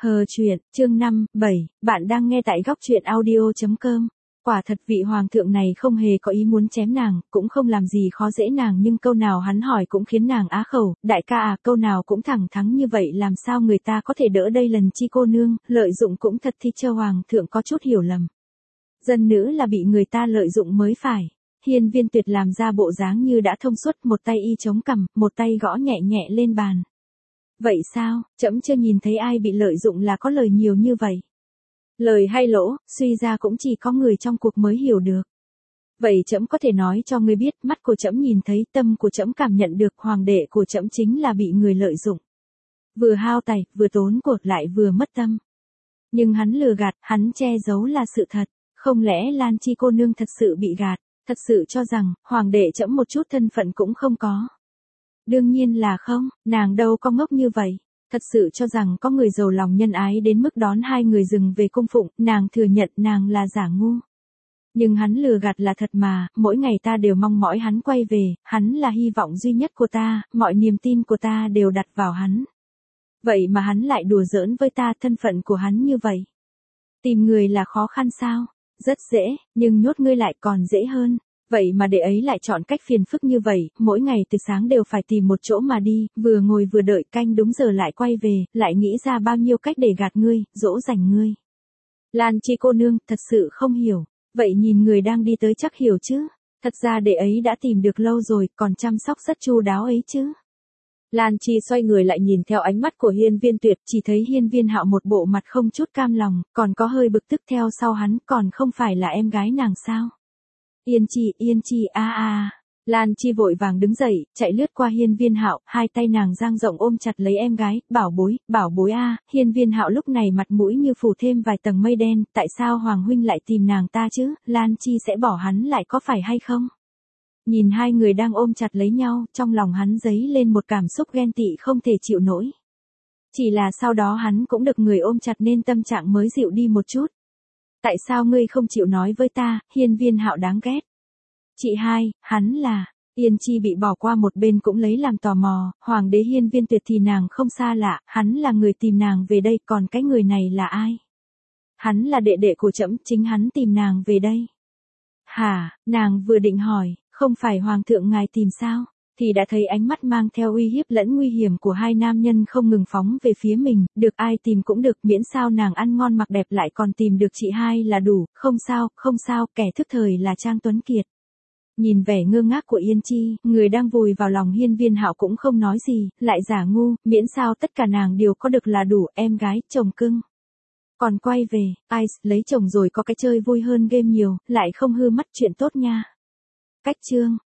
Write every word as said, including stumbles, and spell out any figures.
Hờ truyện, chương năm, bảy, bạn đang nghe tại góc truyện audio chấm com. Quả thật vị hoàng thượng này không hề có ý muốn chém nàng, cũng không làm gì khó dễ nàng, nhưng câu nào hắn hỏi cũng khiến nàng á khẩu, đại ca à, câu nào cũng thẳng thắn như vậy làm sao người ta có thể đỡ đây lần chi cô nương, lợi dụng cũng thật thì cho hoàng thượng có chút hiểu lầm. Dân nữ là bị người ta lợi dụng mới phải. Hiên Viên Tuyệt làm ra bộ dáng như đã thông suốt, một tay y chống cằm, một tay gõ nhẹ nhẹ lên bàn. Vậy sao, trẫm chưa nhìn thấy ai bị lợi dụng là có lời nhiều như vậy. Lời hay lỗ, suy ra cũng chỉ có người trong cuộc mới hiểu được. Vậy trẫm có thể nói cho ngươi biết, mắt của trẫm nhìn thấy, tâm của trẫm cảm nhận được, hoàng đệ của trẫm chính là bị người lợi dụng. Vừa hao tài, vừa tốn của, lại vừa mất tâm. Nhưng hắn lừa gạt, hắn che giấu là sự thật, không lẽ Lan Chi cô nương thật sự bị gạt, thật sự cho rằng, hoàng đệ trẫm một chút thân phận cũng không có. Đương nhiên là không, nàng đâu có ngốc như vậy. Thật sự cho rằng có người giàu lòng nhân ái đến mức đón hai người dừng về cung phụng, nàng thừa nhận nàng là giả ngu. Nhưng hắn lừa gạt là thật mà, mỗi ngày ta đều mong mỏi hắn quay về, hắn là hy vọng duy nhất của ta, mọi niềm tin của ta đều đặt vào hắn. Vậy mà hắn lại đùa giỡn với ta, thân phận của hắn như vậy. Tìm người là khó khăn sao? Rất dễ, nhưng nhốt ngươi lại còn dễ hơn. Vậy mà đệ ấy lại chọn cách phiền phức như vậy, mỗi ngày từ sáng đều phải tìm một chỗ mà đi, vừa ngồi vừa đợi canh đúng giờ lại quay về, lại nghĩ ra bao nhiêu cách để gạt ngươi, dỗ dành ngươi. Lan Chi cô nương, thật sự không hiểu, vậy nhìn người đang đi tới chắc hiểu chứ, thật ra đệ ấy đã tìm được lâu rồi, còn chăm sóc rất chu đáo ấy chứ. Lan Chi xoay người lại nhìn theo ánh mắt của Hiên Viên Tuyệt, chỉ thấy Hiên Viên Hạo một bộ mặt không chút cam lòng, còn có hơi bực tức theo sau hắn, còn không phải là em gái nàng sao. Yên Chi, Yên Chi, a a. Lan Chi vội vàng đứng dậy, chạy lướt qua Hiên Viên Hạo, hai tay nàng dang rộng ôm chặt lấy em gái, bảo bối, bảo bối a. À. Hiên Viên Hạo lúc này mặt mũi như phủ thêm vài tầng mây đen, tại sao hoàng huynh lại tìm nàng ta chứ, Lan Chi sẽ bỏ hắn lại có phải hay không? Nhìn hai người đang ôm chặt lấy nhau, trong lòng hắn dấy lên một cảm xúc ghen tị không thể chịu nổi. Chỉ là sau đó hắn cũng được người ôm chặt nên tâm trạng mới dịu đi một chút. Tại sao ngươi không chịu nói với ta, Hiên Viên Hạo đáng ghét. Chị hai, hắn là, Yên Chi bị bỏ qua một bên cũng lấy làm tò mò, hoàng đế Hiên Viên Tuyệt thì nàng không xa lạ, hắn là người tìm nàng về đây, còn cái người này là ai? Hắn là đệ đệ của trẫm, chính hắn tìm nàng về đây. Hả, nàng vừa định hỏi, không phải hoàng thượng ngài tìm sao? Thì đã thấy ánh mắt mang theo uy hiếp lẫn nguy hiểm của hai nam nhân không ngừng phóng về phía mình, được ai tìm cũng được, miễn sao nàng ăn ngon mặc đẹp lại còn tìm được chị hai là đủ, không sao, không sao, kẻ thức thời là Trang Tuấn Kiệt. Nhìn vẻ ngơ ngác của Yên Chi, người đang vùi vào lòng Hiên Viên Hạo cũng không nói gì, lại giả ngu, miễn sao tất cả nàng đều có được là đủ, em gái, chồng cưng. Còn quay về, ai, lấy chồng rồi có cái chơi vui hơn game nhiều, lại không hư mất chuyện tốt nha. Cách chương